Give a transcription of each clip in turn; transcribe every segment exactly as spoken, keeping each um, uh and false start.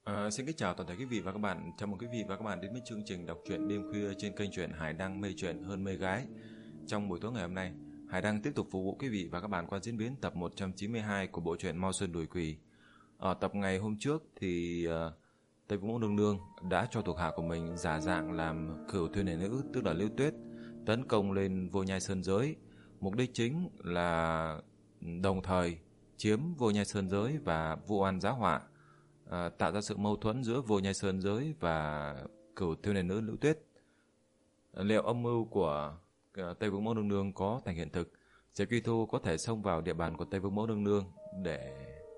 À, xin kính chào toàn thể quý vị và các bạn. Chào mừng quý vị và các bạn đến với chương trình đọc truyện đêm khuya trên kênh truyện Hải Đăng mê truyện hơn mê gái. Trong buổi tối ngày hôm nay, Hải Đăng tiếp tục phục vụ quý vị và các bạn qua diễn biến tập một trăm chín mươi hai của bộ truyện Mau Sơn Đuổi Quỷ. Ở tập ngày hôm trước thì uh, Tây Vũ Mẫu Nương Nương đã cho thuộc hạ của mình giả dạng làm cửu thuyền này nữ, tức là Liễu Tuyết, tấn công lên Vô Nhai Sơn Giới. Mục đích chính là đồng thời chiếm Vô Nhai Sơn Giới và vu oan giá họa. À, tạo ra sự mâu thuẫn giữa Vô Nhai Sơn Giới và cửu thiêu nền nữ Liễu Tuyết. Liệu âm mưu của uh, Tây Vương Mẫu Nương Nương có thành hiện thực? Diệp Kỳ Thu có thể xông vào địa bàn của Tây Vương Mẫu Nương Nương để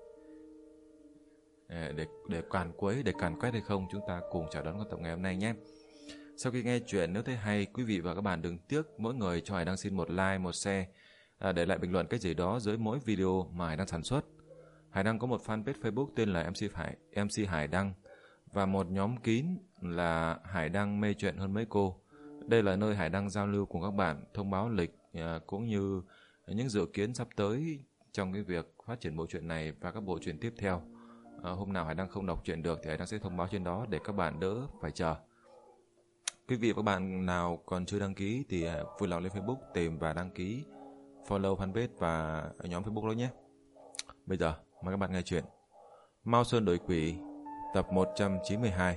để để càn quấy, để càn quét hay không? Chúng ta cùng chào đón tập ngày hôm nay nhé. Sau khi nghe chuyện, nếu thấy hay, quý vị và các bạn đừng tiếc mỗi người cho Hải Đăng xin một like, một share, à, để lại bình luận cái gì đó dưới mỗi video mà Hải Đăng sản xuất. Hải Đăng có một fanpage Facebook tên là em xê Hải, em xê Hải Đăng và một nhóm kín là Hải Đăng mê truyện hơn mấy cô. Đây là nơi Hải Đăng giao lưu cùng các bạn, thông báo lịch à, cũng như những dự kiến sắp tới trong cái việc phát triển bộ truyện này và các bộ truyện tiếp theo. À, hôm nào Hải Đăng không đọc truyện được thì Hải Đăng sẽ thông báo trên đó để các bạn đỡ phải chờ. Quý vị và các bạn nào còn chưa đăng ký thì vui lòng lên Facebook tìm và đăng ký follow fanpage và nhóm Facebook đó nhé. Bây giờ mời các bạn nghe chuyện Mau Sơn Đuổi Quỷ tập một trăm chín mươi hai.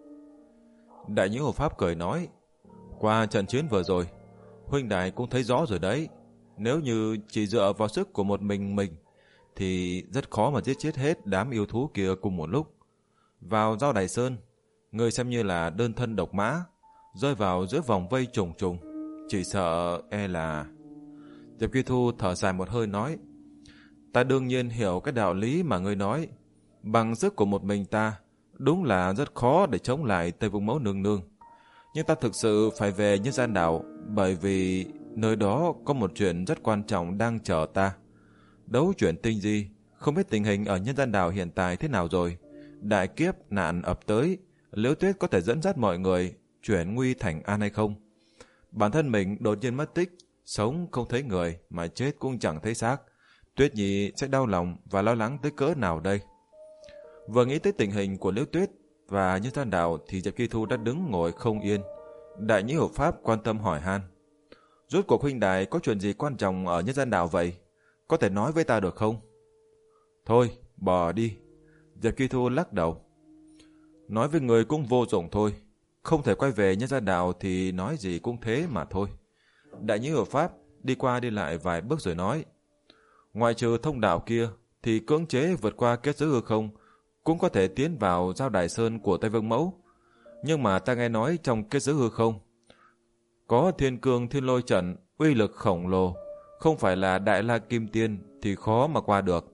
Đại Nhĩ Hộ Pháp cười nói: qua trận chiến vừa rồi, huynh đài cũng thấy rõ rồi đấy. Nếu như chỉ dựa vào sức của một mình mình thì rất khó mà giết chết hết đám yêu thú kia cùng một lúc. Vào Giao Đài Sơn, người xem như là đơn thân độc mã, rơi vào giữa vòng vây trùng trùng, chỉ sợ e là... Diệp Kỳ Thu thở dài một hơi nói: ta đương nhiên hiểu cái đạo lý mà ngươi nói. Bằng sức của một mình ta, đúng là rất khó để chống lại Tây Vương Mẫu Nương Nương. Nhưng ta thực sự phải về Nhân Gian Đảo, bởi vì nơi đó có một chuyện rất quan trọng đang chờ ta. Đấu chuyển tinh di, không biết tình hình ở Nhân Gian Đảo hiện tại thế nào rồi. Đại kiếp nạn ập tới, Liễu Tuyết có thể dẫn dắt mọi người chuyển nguy thành an hay không? Bản thân mình đột nhiên mất tích, sống không thấy người mà chết cũng chẳng thấy xác. Tuyết Nhi sẽ đau lòng và lo lắng tới cỡ nào đây? Vừa nghĩ tới tình hình của Liễu Tuyết và Nhân Gian Đảo thì Diệp Kỳ Thu đã đứng ngồi không yên. Đại Nhĩ Hộ Pháp quan tâm hỏi han: rốt cuộc huynh đài có chuyện gì quan trọng ở Nhân Gian Đảo vậy? Có thể nói với ta được không? Thôi, bỏ đi. Diệp Kỳ Thu lắc đầu. Nói với người cũng vô dụng thôi. Không thể quay về Nhân Gian Đảo thì nói gì cũng thế mà thôi. Đại Nhĩ Hộ Pháp đi qua đi lại vài bước rồi nói: ngoại trừ thông đạo kia thì cưỡng chế vượt qua kết giới hư không cũng có thể tiến vào Giao Đài Sơn của Tây Vương Mẫu. Nhưng mà ta nghe nói trong kết giới hư không có thiên cương thiên lôi trận, uy lực khổng lồ, không phải là Đại La Kim Tiên thì khó mà qua được.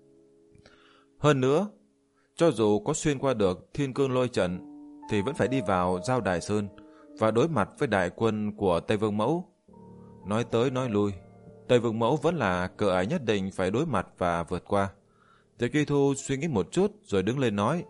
Hơn nữa, cho dù có xuyên qua được thiên cương lôi trận thì vẫn phải đi vào Giao Đài Sơn và đối mặt với đại quân của Tây Vương Mẫu. Nói tới nói lui, Tây Vương Mẫu vẫn là cửa ải nhất định phải đối mặt và vượt qua. Diệp Kỳ Thu suy nghĩ một chút rồi đứng lên nói: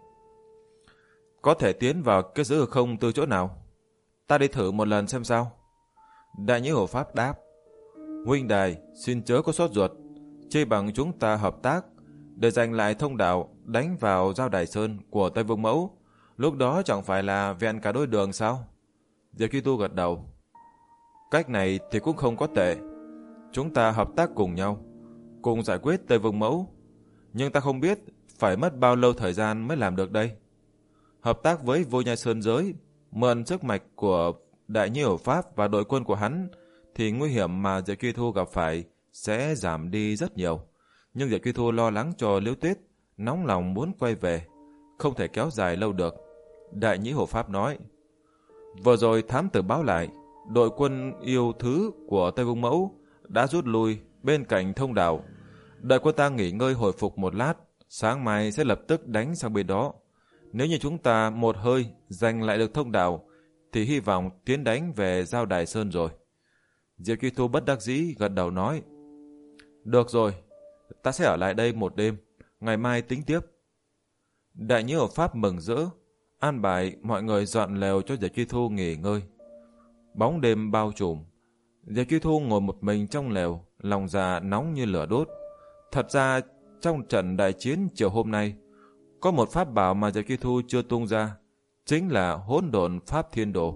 có thể tiến vào kết giới hư không từ chỗ nào? Ta đi thử một lần xem sao. Đại Nhĩ Hộ Pháp đáp: huynh đài xin chớ có sốt ruột, chê bằng chúng ta hợp tác để giành lại thông đạo đánh vào Giao Đài Sơn của Tây Vương Mẫu. Lúc đó chẳng phải là vẹn cả đôi đường sao? Diệp Kỳ Thu gật đầu. Cách này thì cũng không có tệ. Chúng ta hợp tác cùng nhau, cùng giải quyết Tây Vương Mẫu. Nhưng ta không biết phải mất bao lâu thời gian mới làm được đây. Hợp tác với Vô Nhai Sơn Giới, mượn sức mạch của Đại Nhĩ Hộ Pháp và đội quân của hắn thì nguy hiểm mà Diệp Kỳ Thu gặp phải sẽ giảm đi rất nhiều. Nhưng Diệp Kỳ Thu lo lắng cho Liễu Tuyết, nóng lòng muốn quay về, không thể kéo dài lâu được. Đại Nhĩ Hộ Pháp nói: vừa rồi thám tử báo lại, đội quân yêu thứ của Tây Vương Mẫu đã rút lui bên cạnh thông đạo. Đợi quân ta nghỉ ngơi hồi phục một lát, sáng mai sẽ lập tức đánh sang bên đó. Nếu như chúng ta một hơi giành lại được thông đạo thì hy vọng tiến đánh về Giao Đài Sơn rồi. Diệp Kỳ Thu bất đắc dĩ gật đầu nói: được rồi, ta sẽ ở lại đây một đêm, ngày mai tính tiếp. Đại Nhĩ Hộ Pháp mừng rỡ, an bài mọi người dọn lều cho Diệp Kỳ Thu nghỉ ngơi. Bóng đêm bao trùm, Diệp Kỳ Thu ngồi một mình trong lều, lòng dạ nóng như lửa đốt. Thật ra trong trận đại chiến chiều hôm nay, có một pháp bảo mà Diệp Chi Thu chưa tung ra, chính là hỗn độn pháp thiên đồ.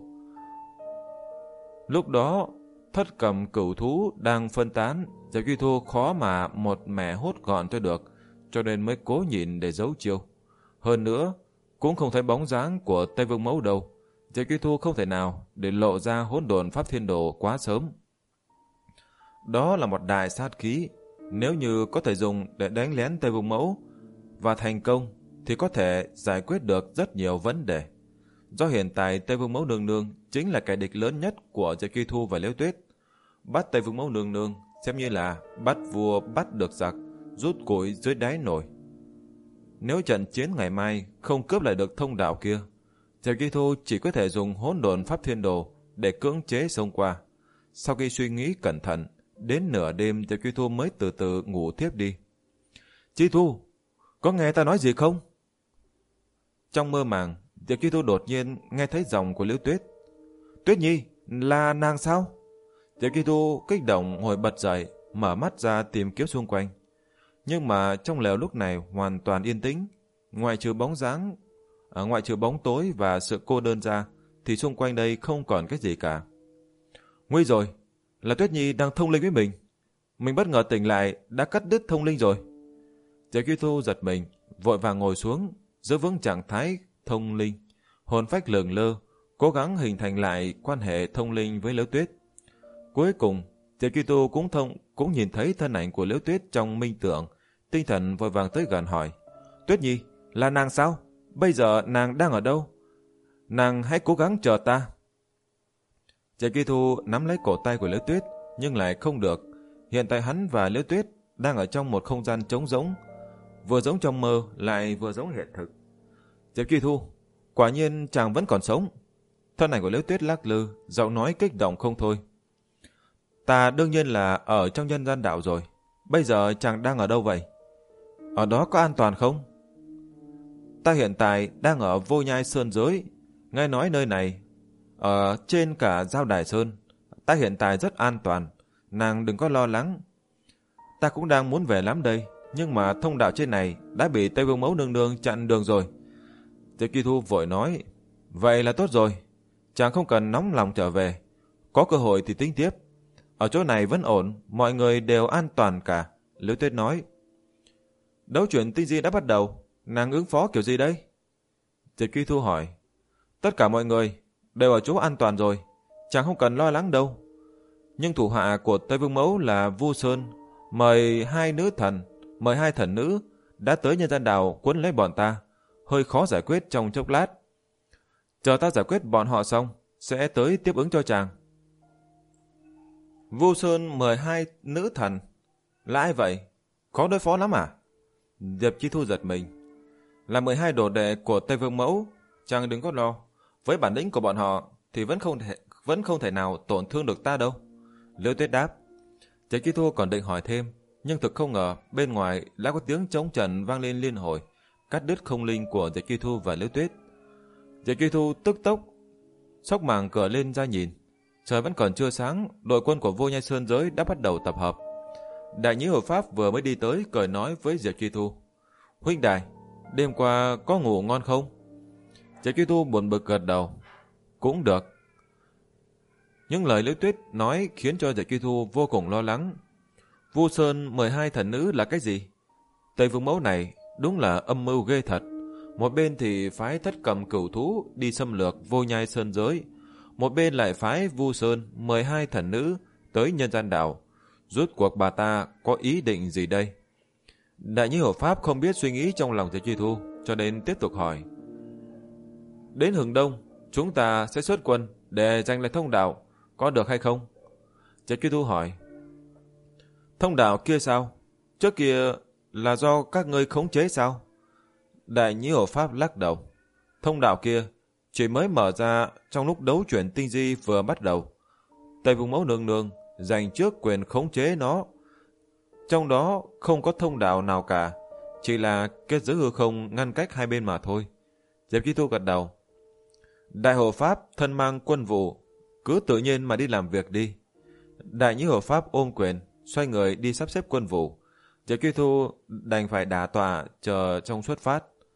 Lúc đó, thất cầm cửu thú đang phân tán, Diệp Chi Thu khó mà một mẻ hốt gọn cho được, cho nên mới cố nhìn để giấu chiêu. Hơn nữa, cũng không thấy bóng dáng của Tây Vương Mẫu đâu. Diệp Chi Thu không thể nào để lộ ra hỗn độn pháp thiên đồ quá sớm. Đó là một đại sát khí, nếu như có thể dùng để đánh lén Tây Vương Mẫu và thành công thì có thể giải quyết được rất nhiều vấn đề. Do hiện tại Tây Vương Mẫu nương nương chính là kẻ địch lớn nhất của Diệp Chi Thu và Liễu Tuyết. Bắt Tây Vương Mẫu nương nương xem như là bắt vua bắt được giặc, rút củi dưới đáy nồi. Nếu trận chiến ngày mai không cướp lại được thông đạo kia, Diệp Chi Thu chỉ có thể dùng hỗn độn pháp thiên đồ để cưỡng chế xông qua. Sau khi suy nghĩ cẩn thận, đến nửa đêm Diệp Chi Thu mới từ từ ngủ thiếp đi. Chi Thu, có nghe ta nói gì không? Trong mơ màng, Diệp Chi Thu đột nhiên nghe thấy giọng của Liễu Tuyết. Tuyết Nhi, là nàng sao? Diệp Chi Thu kích động ngồi bật dậy, mở mắt ra tìm kiếm xung quanh. Nhưng mà trong lều lúc này hoàn toàn yên tĩnh, ngoại trừ bóng dáng, à, ngoại trừ bóng tối và sự cô đơn ra, thì xung quanh đây không còn cái gì cả. Nguy rồi, là Tuyết Nhi đang thông linh với mình. Mình bất ngờ tỉnh lại đã cắt đứt thông linh rồi. Diệp Chi Thu giật mình, vội vàng ngồi xuống, giữ vững trạng thái thông linh, hồn phách lượn lơ, cố gắng hình thành lại quan hệ thông linh với Liễu Tuyết. Cuối cùng, Diệp Chi Thu cũng thông cũng nhìn thấy thân ảnh của Liễu Tuyết trong minh tưởng, tinh thần vội vàng tới gần hỏi: Tuyết Nhi, là nàng sao? Bây giờ nàng đang ở đâu? Nàng hãy cố gắng chờ ta. Diệp Chi Thu nắm lấy cổ tay của Liễu Tuyết, nhưng lại không được. Hiện tại hắn và Liễu Tuyết đang ở trong một không gian trống rỗng, vừa giống trong mơ lại vừa giống hiện thực. Diệp Chi Thu, quả nhiên chàng vẫn còn sống. Thân ảnh của Liễu Tuyết lắc lư, giọng nói kích động không thôi. Ta đương nhiên là ở trong nhân gian đạo rồi. Bây giờ chàng đang ở đâu vậy? Ở đó có an toàn không? Ta hiện tại đang ở Vô Nhai Sơn Giới. Nghe nói nơi này ở trên cả Giao Đài Sơn. Ta hiện tại rất an toàn, nàng đừng có lo lắng. Ta cũng đang muốn về lắm đây, nhưng mà thông đạo trên này đã bị Tây Vương Mẫu nương nương chặn đường rồi. Diệp Chi Thu vội nói: Vậy là tốt rồi, chàng không cần nóng lòng trở về, có cơ hội thì tính tiếp. Ở chỗ này vẫn ổn, mọi người đều an toàn cả. Liễu Tuyết nói: Đấu chuyển tinh di đã bắt đầu, nàng ứng phó kiểu gì đây? Diệp Chi Thu hỏi: Tất cả mọi người đều ở chỗ an toàn rồi, chàng không cần lo lắng đâu. Nhưng thủ hạ của Tây Vương Mẫu là Vu Sơn mời hai nữ thần, mời hai thần nữ đã tới nhân gian đảo quấn lấy bọn ta, hơi khó giải quyết trong chốc lát. Chờ ta giải quyết bọn họ xong, sẽ tới tiếp ứng cho chàng. Vu Sơn mời hai nữ thần, là ai vậy? Khó đối phó lắm à? Diệp Chi Thu giật mình. Là mười hai đồ đệ của Tây Vương Mẫu, chàng đừng có lo. Với bản lĩnh của bọn họ thì vẫn không thể vẫn không thể nào tổn thương được ta đâu. Liễu Tuyết đáp. Diệp Chi Thu còn định hỏi thêm, nhưng thực không ngờ bên ngoài đã có tiếng trống trần vang lên liên hồi, cắt đứt không linh của Diệp Chi Thu và Liễu Tuyết. Diệp Chi Thu tức tốc xốc màng cửa lên ra nhìn. Trời vẫn còn chưa sáng, đội quân của Vô Nhai Sơn Giới đã bắt đầu tập hợp. Đại Nhĩ Hộ Pháp vừa mới đi tới, cười nói với Diệp Chi Thu: Huynh đài, đêm qua có ngủ ngon không? Diệp Chi Thu buồn bực gật đầu: Cũng được. Những lời Liễu Tuyết nói khiến cho Diệp Chi Thu vô cùng lo lắng. Vu Sơn mười hai thần nữ là cái gì? Tây Vương Mẫu này đúng là âm mưu ghê thật. Một bên thì phái thất cầm cửu thú đi xâm lược Vô Nhai Sơn Giới, một bên lại phái Vu Sơn mười hai thần nữ tới nhân gian đảo. Rốt cuộc bà ta có ý định gì đây? Đại Nhĩ Hộ Pháp không biết suy nghĩ trong lòng Diệp Chi Thu, cho nên tiếp tục hỏi: Đến Hừng Đông, chúng ta sẽ xuất quân để giành lại thông đạo, có được hay không? Diệp Chi Thu hỏi: Thông đạo kia sao? Trước kia là do các ngươi khống chế sao? Đại Nhĩ Hộ Pháp lắc đầu: Thông đạo kia chỉ mới mở ra trong lúc đấu chuyển tinh di vừa bắt đầu. Tây Vương Mẫu nương nương giành trước quyền khống chế nó. Trong đó không có thông đạo nào cả, chỉ là kết giới hư không ngăn cách hai bên mà thôi. Diệp Chi Thu gật đầu: Đại Hộ Pháp thân mang quân vụ, cứ tự nhiên mà đi làm việc đi. Đại Nhĩ Hộ Pháp ôm quyền, xoay người đi sắp xếp quân vụ. Diệp Chi Thu đành phải đả tọa chờ trong xuất phát.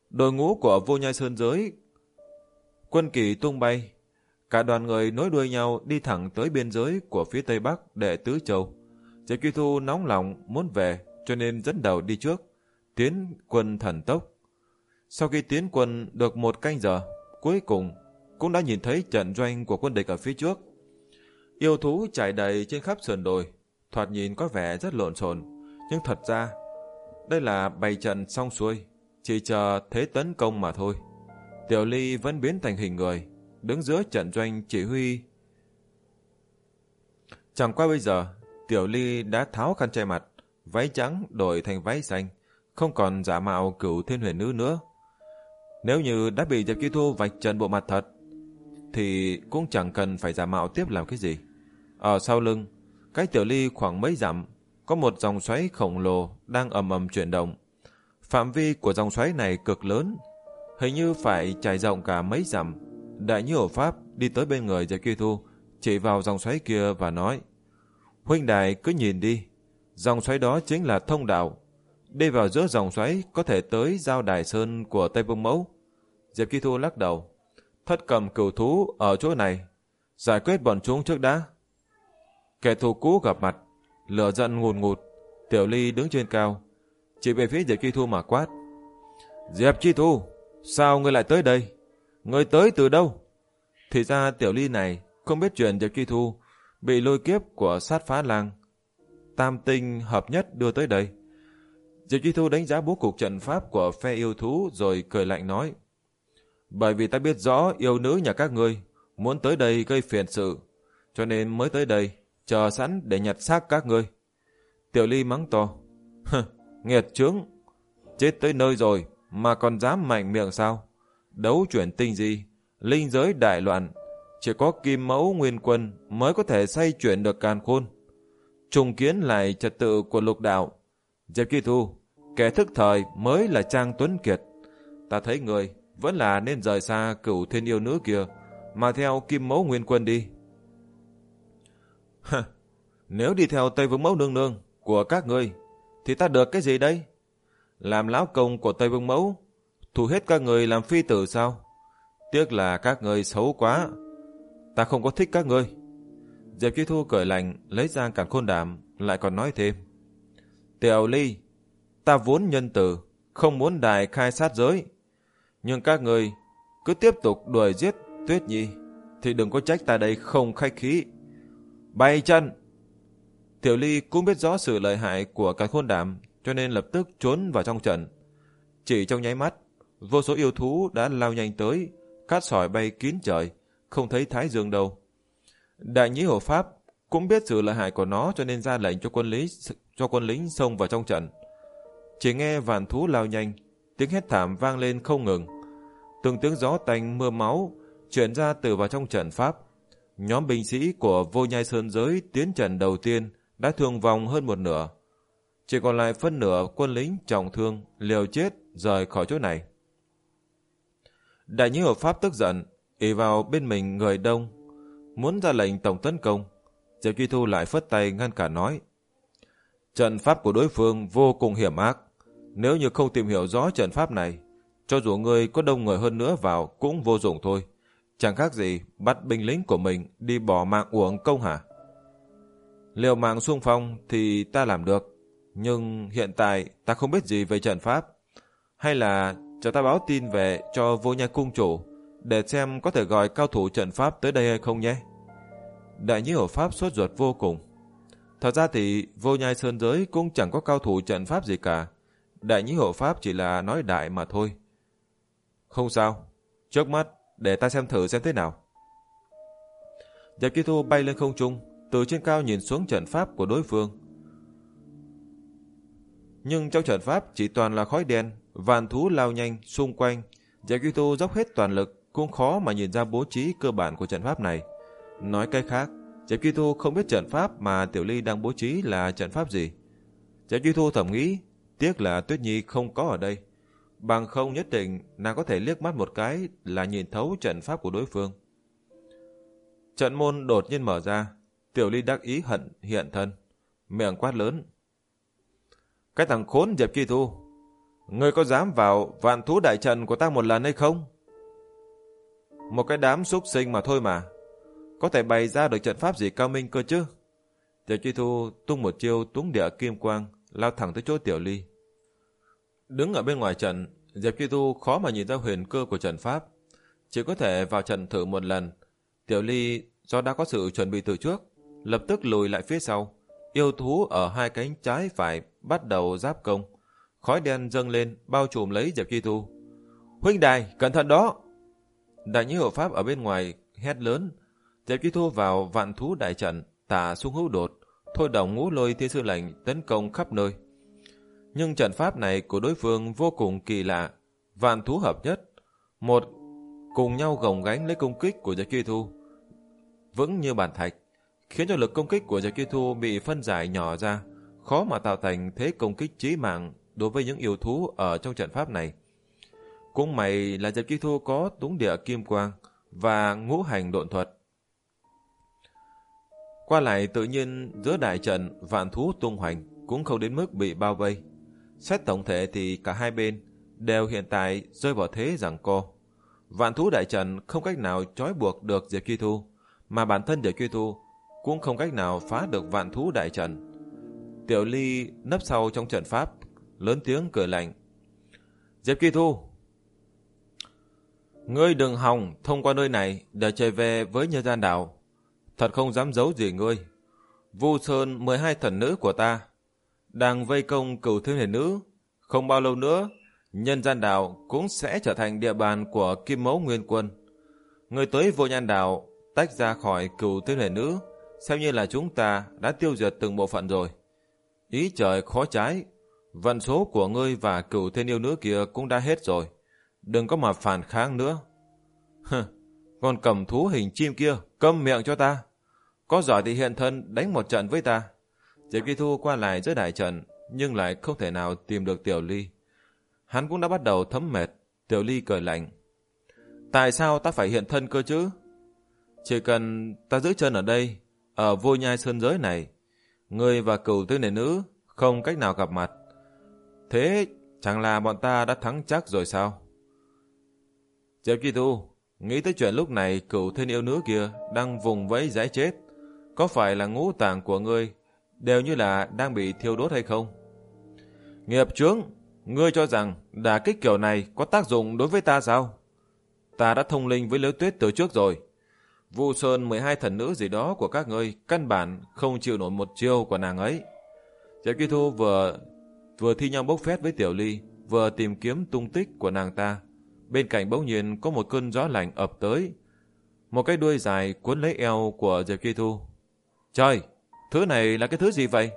Đội ngũ của Vô Nhai Sơn Giới, quân kỳ tung bay, cả đoàn người nối đuôi nhau đi thẳng tới biên giới của phía Tây Bắc Đệ Tứ Châu. Diệp Kỳ Thu nóng lòng muốn về, cho nên dẫn đầu đi trước, tiến quân thần tốc. Sau khi tiến quân được một canh giờ, cuối cùng cũng đã nhìn thấy trận doanh của quân địch ở phía trước. Yêu thú trải đầy trên khắp sườn đồi, thoạt nhìn có vẻ rất lộn xộn, nhưng thật ra đây là bày trận xong xuôi, chỉ chờ thế tấn công mà thôi. Tiểu Ly vẫn biến thành hình người, đứng giữa trận doanh chỉ huy. Chẳng qua bây giờ, Tiểu Ly đã tháo khăn che mặt, váy trắng đổi thành váy xanh, không còn giả mạo Cửu Thiên Huyền Nữ nữa. Nếu như đã bị Diệp Kỳ Thu vạch trần bộ mặt thật, thì cũng chẳng cần phải giả mạo tiếp làm cái gì. Ở sau lưng, cách Tiểu Ly khoảng mấy dặm, có một dòng xoáy khổng lồ đang ầm ầm chuyển động. Phạm vi của dòng xoáy này cực lớn, hình như phải trải rộng cả mấy dặm. Đại Như Hổ Pháp đi tới bên người Diệp Kỳ Thu, chỉ vào dòng xoáy kia và nói: huynh đài cứ nhìn đi, dòng xoáy đó chính là thông đạo. Đi vào giữa dòng xoáy có thể tới giao đài sơn của Tây Vương Mẫu. Diệp Kỳ Thu lắc đầu: thất cầm cửu thú ở chỗ này, giải quyết bọn chúng trước đã. Kẻ thù cũ gặp mặt, lửa giận ngùn ngụt. Tiểu Ly đứng trên cao, chỉ về phía Diệp Kỳ Thu mà quát: Diệp Kỳ Thu, sao ngươi lại tới đây? Ngươi tới từ đâu? Thì ra Tiểu Ly này không biết chuyện Diệp Kỳ Thu bị lôi kiếp của sát phá lang tam tinh hợp nhất đưa tới đây. Diệp Kỳ Thu đánh giá bố cục trận pháp của phe yêu thú rồi cười lạnh nói: bởi vì ta biết rõ yêu nữ nhà các ngươi muốn tới đây gây phiền sự, cho nên mới tới đây chờ sẵn để nhặt xác các ngươi. Tiểu Ly mắng to: nghiệt chướng, chết tới nơi rồi mà còn dám mạnh miệng sao? Đấu chuyển tinh gì, linh giới đại loạn, chỉ có Kim Mẫu Nguyên Quân mới có thể xoay chuyển được càn khôn, trùng kiến lại trật tự của lục đạo. Diệp Kỳ Thu, kẻ thức thời mới là Trang Tuấn Kiệt. Ta thấy người vẫn là nên rời xa Cửu Thiên yêu nữ kia, mà theo Kim Mẫu Nguyên Quân đi. Nếu đi theo Tây Vương Mẫu nương nương của các ngươi thì ta được cái gì đây? Làm lão công của Tây Vương Mẫu, thu hết các người làm phi tử sao? Tiếc là các ngươi xấu quá, ta không có thích các ngươi. Diệp Kỳ Thu cười lạnh, lấy ra càn khôn đàm, lại còn nói thêm: Tiểu Ly, ta vốn nhân từ, không muốn đại khai sát giới, nhưng các người cứ tiếp tục đuổi giết Tuyết Nhi thì đừng có trách ta đây không khách khí. Bay chân! Tiểu Ly cũng biết rõ sự lợi hại của càn khôn đàm, cho nên lập tức trốn vào trong trận. Chỉ trong nháy mắt, vô số yêu thú đã lao nhanh tới, cát sỏi bay kín trời, không thấy Thái Dương đâu. Đại Nhĩ Hổ Pháp cũng biết sự lợi hại của nó, cho nên ra lệnh cho quân lính cho quân lính xông vào trong trận. Chỉ nghe vạn thú lao nhanh, tiếng hét thảm vang lên không ngừng. Từng tiếng gió tanh mưa máu chuyển ra từ vào trong trận pháp. Nhóm binh sĩ của Vô Nhai Sơn Giới tiến trận đầu tiên đã thương vong hơn một nửa. Chỉ còn lại phân nửa quân lính trọng thương liều chết rời khỏi chỗ này. Đại Nhĩ Hổ Pháp tức giận, ỷ vào bên mình người đông, muốn ra lệnh tổng tấn công. Diệp Kỳ Thu lại phất tay ngăn cản nói: trận pháp của đối phương vô cùng hiểm ác, nếu như không tìm hiểu rõ trận pháp này, cho dù người có đông người hơn nữa vào cũng vô dụng thôi, chẳng khác gì bắt binh lính của mình đi bỏ mạng uổng công hả? Liều mạng xung phong thì ta làm được, nhưng hiện tại ta không biết gì về trận pháp. Hay là cho ta báo tin về cho Vô Nhai cung chủ, để xem có thể gọi cao thủ trận pháp tới đây hay không nhé. Đại Nhĩ Hổ Pháp sốt ruột vô cùng. Thật ra thì Vô Nhai Sơn Giới cũng chẳng có cao thủ trận pháp gì cả. Đại Nhĩ Hổ Pháp chỉ là nói đại mà thôi. Không sao, trước mắt để ta xem thử xem thế nào. Diệp Kỳ Thu bay lên không trung, từ trên cao nhìn xuống trận pháp của đối phương. Nhưng trong trận pháp chỉ toàn là khói đen, vạn thú lao nhanh xung quanh. Diệp Kỳ Thu dốc hết toàn lực cũng khó mà nhìn ra bố trí cơ bản của trận pháp này. Nói cách khác, Diệp Kỳ Thu không biết trận pháp mà Tiểu Ly đang bố trí là trận pháp gì. Diệp Kỳ Thu thầm nghĩ, tiếc là Tuyết Nhi không có ở đây, bằng không nhất định nàng có thể liếc mắt một cái là nhìn thấu trận pháp của đối phương. Trận môn đột nhiên mở ra, Tiểu Ly đắc ý hận hiện thân, miệng quát lớn: cái thằng khốn Diệp Kỳ Thu, Ngươi có dám vào vạn thú đại trận của ta một lần hay không? Một cái đám súc sinh mà thôi mà. Có thể bày ra được trận pháp gì cao minh cơ chứ? Diệp Chi Thu tung một chiêu túng địa kim quang, lao thẳng tới chỗ Tiểu Ly. Đứng ở bên ngoài trận, Diệp Chi Thu khó mà nhìn ra huyền cơ của trận pháp. Chỉ có thể vào trận thử một lần. Tiểu Ly do đã có sự chuẩn bị từ trước, lập tức lùi lại phía sau. Yêu thú ở hai cánh trái phải bắt đầu giáp công. Khói đen dâng lên bao trùm lấy Diệp Chi Thu. Huynh đài, cẩn thận đó! Đại nhĩ hộ pháp ở bên ngoài hét lớn. Diệp Chi Thu vào vạn thú đại trận, tả xung hữu đột, thôi đồng ngũ lôi thiên sư lệnh tấn công khắp nơi. Nhưng trận pháp này của đối phương vô cùng kỳ lạ, vạn thú hợp nhất, một cùng nhau gồng gánh lấy công kích của Diệp Chi Thu, vững như bàn thạch, khiến cho lực công kích của Diệp Chi Thu bị phân giải nhỏ ra, khó mà tạo thành thế công kích chí mạng đối với những yêu thú ở trong trận pháp này. Cũng may là Diệp Chi Thu có túng địa kim quang và ngũ hành độn thuật. Qua lại tự nhiên giữa đại trận vạn thú tung hoành cũng không đến mức bị bao vây. Xét tổng thể thì cả hai bên đều hiện tại rơi vào thế giằng co. Vạn thú đại trận không cách nào trói buộc được Diệp Chi Thu, mà bản thân Diệp Chi Thu cũng không cách nào phá được vạn thú đại trận. Tiểu Ly nấp sau trong trận pháp, lớn tiếng cười lạnh. Diệp Chi Thu, ngươi đừng hòng thông qua nơi này để trở về với nhân gian đảo. Thật không dám giấu gì ngươi. Vu Sơn mười hai thần nữ của ta đang vây công Cửu Thiên Huyền Nữ. Không bao lâu nữa, nhân gian đảo cũng sẽ trở thành địa bàn của Kim Mẫu Nguyên Quân. Ngươi tới Vô Nhan đảo tách ra khỏi Cửu Thiên Huyền Nữ, xem như là chúng ta đã tiêu diệt từng bộ phận rồi. Ý trời khó trái, vận số của ngươi và Cửu Thiên Yêu Nữ kia cũng đã hết rồi. Đừng có mà phản kháng nữa. Hừ, còn cầm thú hình chim kia, câm miệng cho ta. Có giỏi thì hiện thân đánh một trận với ta. Diệp Chi Thu qua lại giữa đại trận, nhưng lại không thể nào tìm được Tiểu Ly. Hắn cũng đã bắt đầu thấm mệt. Tiểu Ly cười lạnh. Tại sao ta phải hiện thân cơ chứ? Chỉ cần ta giữ chân ở đây, ở Vô Nhai Sơn giới này, ngươi và Cửu Thiên Huyền Nữ không cách nào gặp mặt. Thế chẳng là bọn ta đã thắng chắc rồi sao? Diệp Chi Thu, nghĩ tới chuyện lúc này Cửu Thiên Yêu Nữ kia đang vùng vẫy giãi chết, có phải là ngũ tạng của ngươi đều như là đang bị thiêu đốt hay không? Nghiệp chướng, ngươi cho rằng đả kích kiểu này có tác dụng đối với ta sao? Ta đã thông linh với Liễu Tuyết từ trước rồi. Vu Sơn mười hai thần nữ gì đó của các ngươi căn bản không chịu nổi một chiêu của nàng ấy. Diệp Chi Thu vừa vừa thi nhau bốc phét với Tiểu Ly, vừa tìm kiếm tung tích của nàng ta. Bên cạnh bỗng nhiên có một cơn gió lạnh ập tới. Một cái đuôi dài cuốn lấy eo của Diệp Chi Thu. Trời, thứ này là cái thứ gì vậy?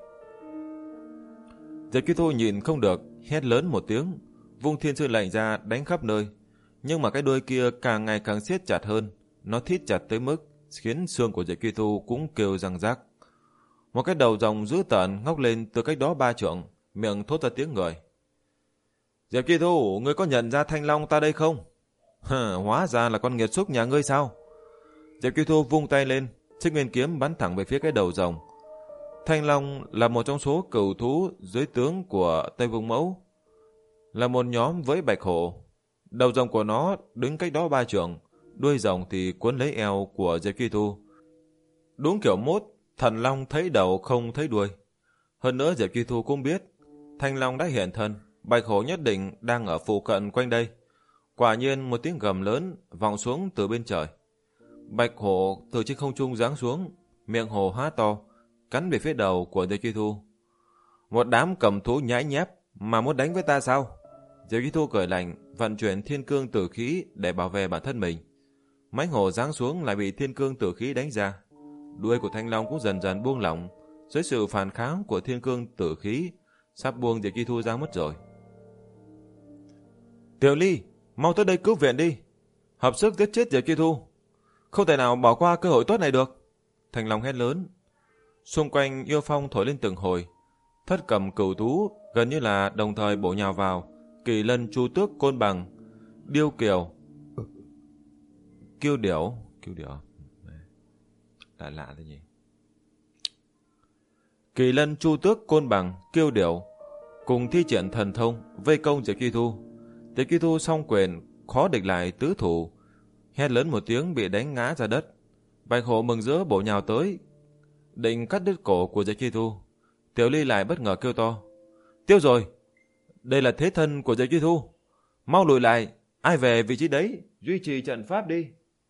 Diệp Chi Thu nhìn không được, hét lớn một tiếng, vung thiên sư lệnh ra đánh khắp nơi. Nhưng mà cái đuôi kia càng ngày càng siết chặt hơn. Nó thít chặt tới mức khiến xương của Diệp Chi Thu cũng kêu răng rắc. Một cái đầu rồng dữ tợn ngóc lên từ cách đó ba trượng, miệng thốt ra tiếng người. Diệp Chi Thu, ngươi có nhận ra Thanh Long ta đây không? Hừ, hóa ra là con nghiệt xúc nhà ngươi sao? Diệp Chi Thu vung tay lên, Xích Nguyên kiếm bắn thẳng về phía cái đầu rồng. Thanh Long là một trong số cửu thú dưới tướng của Tây Vương Mẫu, là một nhóm với Bạch Hổ. Đầu rồng của nó đứng cách đó ba trượng, đuôi rồng thì cuốn lấy eo của Diệp Chi Thu. Đúng kiểu mốt, thần long thấy đầu không thấy đuôi. Hơn nữa Diệp Chi Thu cũng biết, Thanh Long đã hiện thân, Bạch Hổ nhất định đang ở phụ cận quanh đây. Quả nhiên một tiếng gầm lớn vọng xuống từ bên trời. Bạch Hổ từ trên không trung giáng xuống, miệng hổ há to, cắn về phía đầu của Diệp Chi Thu. Một đám cầm thú nhãi nhép mà muốn đánh với ta sao? Diệp Chi Thu cười lạnh, vận chuyển thiên cương tử khí để bảo vệ bản thân mình. Mãnh hổ giáng xuống lại bị thiên cương tử khí đánh ra. Đuôi của Thanh Long cũng dần dần buông lỏng dưới sự phản kháng của thiên cương tử khí, sắp buông Diệp Chi Thu ra mất rồi. Tiểu Ly, mau tới đây cứu viện đi, hợp sức giết chết Diệp Chi Thu, không thể nào bỏ qua cơ hội tốt này được. Thanh Long hét lớn. Xung quanh yêu phong thổi lên từng hồi, thất cầm cửu thú gần như là đồng thời bổ nhào vào. Kỳ Lân, Chu Tước, Côn Bằng, Điêu Kiều, Kiêu Điểu, Kiêu Điểu, lạ lạ thế nhỉ? Kỳ Lân, Chu Tước, Côn Bằng, Kiêu Điểu cùng thi triển thần thông vây công Diệp Chi Thu. Diệp Chi Thu song quyền khó địch lại tứ thủ, hét lớn một tiếng bị đánh ngã ra đất. Bạch Hổ mừng rỡ bổ nhào tới, định cắt đứt cổ của Diệp Chi Thu. Tiểu Ly lại bất ngờ kêu to: Tiêu rồi, đây là thế thân của Diệp Chi Thu, mau lùi lại, ai về vị trí đấy, duy trì trận pháp đi.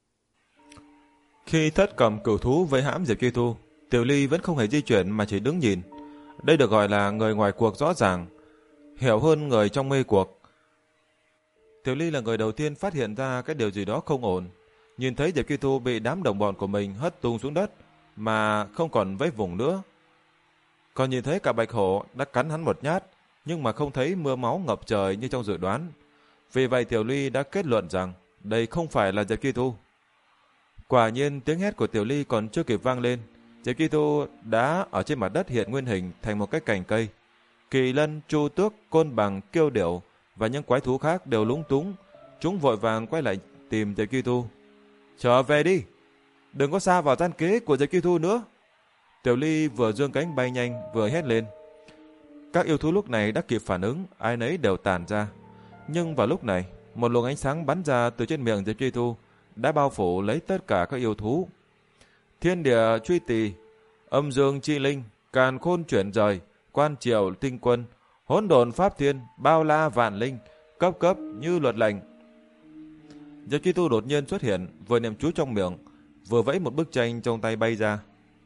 Khi thất cầm cửu thú vây hãm Diệp Chi Thu, Tiểu Ly vẫn không hề di chuyển mà chỉ đứng nhìn. Đây được gọi là người ngoài cuộc rõ ràng, hiểu hơn người trong mê cuộc. Tiểu Ly là người đầu tiên phát hiện ra cái điều gì đó không ổn. Nhìn thấy Diệp Chi Thu bị đám đồng bọn của mình hất tung xuống đất mà không còn vẫy vùng nữa. Còn nhìn thấy cả Bạch Hổ đã cắn hắn một nhát, nhưng mà không thấy mưa máu ngập trời như trong dự đoán. Vì vậy Tiểu Ly đã kết luận rằng đây không phải là Diệp Chi Thu. Quả nhiên tiếng hét của Tiểu Ly còn chưa kịp vang lên, Diệp Chi Thu đã ở trên mặt đất hiện nguyên hình thành một cái cành cây. Kỳ lân, chu tước, côn bằng, kiêu điểu và những quái thú khác đều lúng túng. Chúng vội vàng quay lại tìm Diệp Chi Thu. Trở về đi, đừng có xa vào gian kế của Diệp Chi Thu nữa. Tiểu Ly vừa dương cánh bay nhanh vừa hét lên. Các yêu thú lúc này đã kịp phản ứng, ai nấy đều tản ra. Nhưng vào lúc này, một luồng ánh sáng bắn ra từ trên miệng Diệp Chi Thu đã bao phủ lấy tất cả các yêu thú. Thiên địa truy tỳ, âm dương chi linh, càn khôn chuyển rời, quan triều tinh quân, hỗn độn pháp thiên, bao la vạn linh, cấp cấp như luật lệnh. Diệp Chi Thu đột nhiên xuất hiện, vừa niệm chú trong miệng, vừa vẫy một bức tranh trong tay bay ra.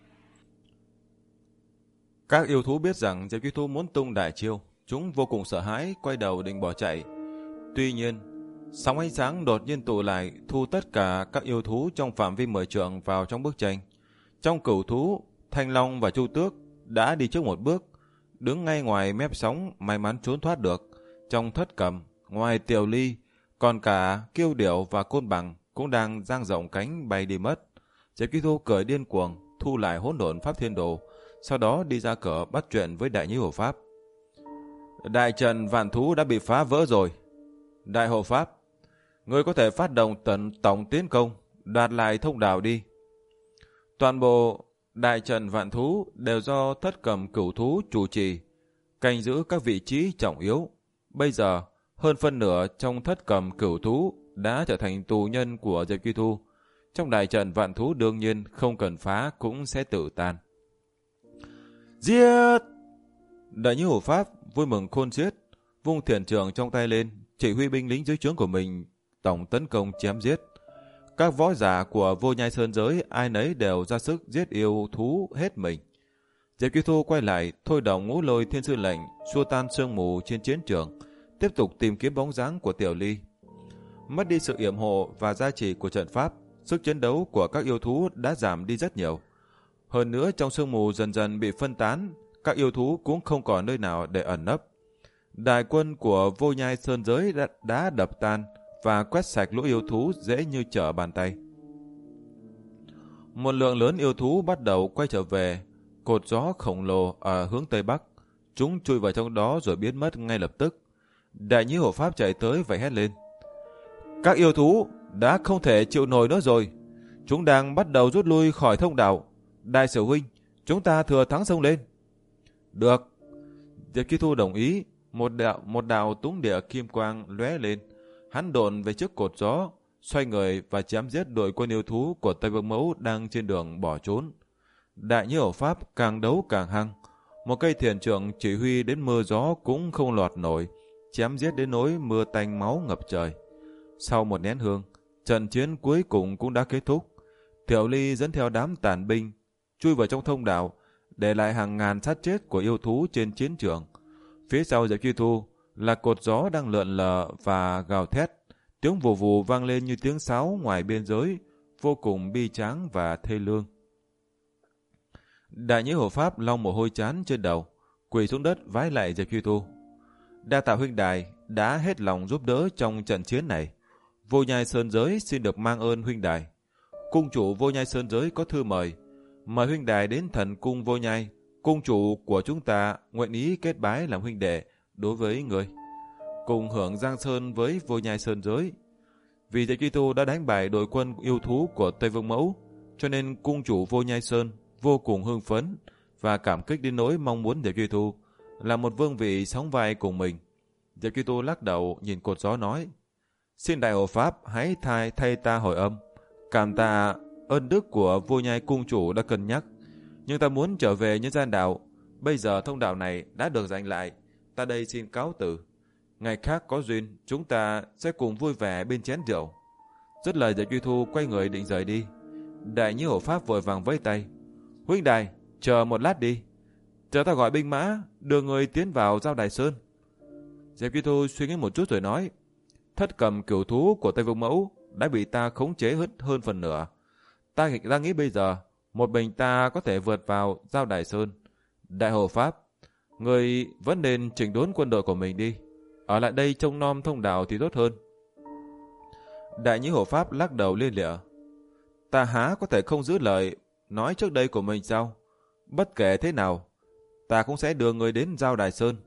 Các yêu thú biết rằng Diệp Chi Thu muốn tung đại chiêu, chúng vô cùng sợ hãi, quay đầu định bỏ chạy. Tuy nhiên, sóng ánh sáng đột nhiên tụ lại, thu tất cả các yêu thú trong phạm vi mười trượng vào trong bức tranh. Trong cửu thú, Thanh Long và Chu Tước đã đi trước một bước, đứng ngay ngoài mép sóng, may mắn trốn thoát được. Trong thất cầm, ngoài Tiểu Ly, còn cả Kiêu Điểu và Côn Bằng cũng đang dang rộng cánh bay đi mất. Diệp Chi Thu cười điên cuồng, thu lại hỗn độn pháp thiên đồ, sau đó đi ra cửa bắt chuyện với Đại Nhĩ Hộ Pháp. Đại trận vạn thú đã bị phá vỡ rồi. Đại Hộ Pháp, ngươi có thể phát động tấn tổng tiến công, đoạt lại thông đạo đi. Toàn bộ đại trận vạn thú đều do thất cầm cửu thú chủ trì, canh giữ các vị trí trọng yếu. Bây giờ, hơn phân nửa trong thất cầm cửu thú đã trở thành tù nhân của Diệp Chi Thu. Trong đại trận vạn thú đương nhiên không cần phá cũng sẽ tự tan. Giết! Đại Nhĩ Hộ Pháp vui mừng khôn xiết, vung thiền trường trong tay lên, chỉ huy binh lính dưới trướng của mình tổng tấn công chém giết. Các võ giả của Vô Nhai Sơn giới ai nấy đều ra sức giết yêu thú hết mình. Diệp Chi Thu quay lại, thôi động Ngũ Lôi Thiên Sư lệnh, xua tan sương mù trên chiến trường, tiếp tục tìm kiếm bóng dáng của Tiểu Ly. Mất đi sự yểm hộ và gia trì của trận pháp, sức chiến đấu của các yêu thú đã giảm đi rất nhiều. Hơn nữa trong sương mù dần dần bị phân tán, các yêu thú cũng không còn nơi nào để ẩn nấp. Đại quân của Vô Nhai Sơn giới đã, đã đập tan và quét sạch lũ yêu thú dễ như trở bàn tay. Một lượng lớn yêu thú bắt đầu quay trở về cột gió khổng lồ ở hướng Tây Bắc. Chúng chui vào trong đó rồi biến mất ngay lập tức. Đại Nhĩ Hộ Pháp chạy tới và hét lên. Các yêu thú đã không thể chịu nổi nữa rồi. Chúng đang bắt đầu rút lui khỏi thông đạo. Đại Sử huynh, chúng ta thừa thắng xông lên. Được. Diệp Chi Thu đồng ý. Một đạo, một đạo túng địa kim quang lóe lên. Hắn độn về trước cột gió, xoay người và chém giết đội quân yêu thú của Tây Vương Mẫu đang trên đường bỏ trốn. Đại Nhĩ Hộ Pháp càng đấu càng hăng. Một cây thiền trượng chỉ huy đến mưa gió cũng không lọt nổi, chém giết đến nỗi mưa tanh máu ngập trời. Sau một nén hương, trận chiến cuối cùng cũng đã kết thúc. Tiểu Ly dẫn theo đám tàn binh chui vào trong thông đạo, để lại hàng ngàn xác chết của yêu thú trên chiến trường. Phía sau Diệp Chi Thu là cột gió đang lượn lờ và gào thét, tiếng vù vù vang lên như tiếng sáo ngoài biên giới, vô cùng bi tráng và thê lương. Đại Nhĩ Hộ Pháp lau mồ hôi chán trên đầu, quỳ xuống đất vái lại Diệp Chi Thu. Đa tạ huynh đài đã hết lòng giúp đỡ trong trận chiến này. Vô Nhai Sơn giới xin được mang ơn huynh đài. Cung chủ Vô Nhai Sơn giới có thư mời, mời huynh đài đến thần cung Vô Nhai. Cung chủ của chúng ta nguyện ý kết bái làm huynh đệ đối với người, cùng hưởng Giang Sơn với Vô Nhai Sơn giới. Vì Diệp Chi Thu đã đánh bại đội quân yêu thú của Tây Vương Mẫu, cho nên cung chủ Vô Nhai Sơn vô cùng hưng phấn và cảm kích đến nỗi mong muốn Diệp Chi Thu là một vương vị sóng vai cùng mình. Diệp Kitô lắc đầu nhìn cột gió nói: Xin đại hộ pháp hãy thay thay ta hồi âm, cảm tạ ơn đức của vua nhai cung chủ đã cân nhắc, nhưng ta muốn trở về nhân gian đạo. Bây giờ thông đạo này đã được giành lại, ta đây xin cáo từ. Ngày khác có duyên, chúng ta sẽ cùng vui vẻ bên chén rượu. Dứt lời, Diệp Duy Thu quay người định rời đi. Đại Nhĩ hộ pháp vội vàng vẫy tay: Huynh đài, chờ một lát đi, chờ ta gọi binh mã đưa người tiến vào Giao Đài Sơn. Diệp Duy Thu suy nghĩ một chút rồi nói: Thất cầm cửu thú của Tây Vương Mẫu đã bị ta khống chế hết hơn phần nửa. Ta đang nghĩ bây giờ một mình ta có thể vượt vào Giao Đài Sơn. Đại hộ pháp, người vẫn nên chỉnh đốn quân đội của mình đi, ở lại đây trông nom thông đạo thì tốt hơn. Đại Nhĩ hộ pháp lắc đầu lia lịa: Ta há có thể không giữ lời nói trước đây của mình sao? Bất kể thế nào, ta cũng sẽ đưa người đến Giao Đài Sơn.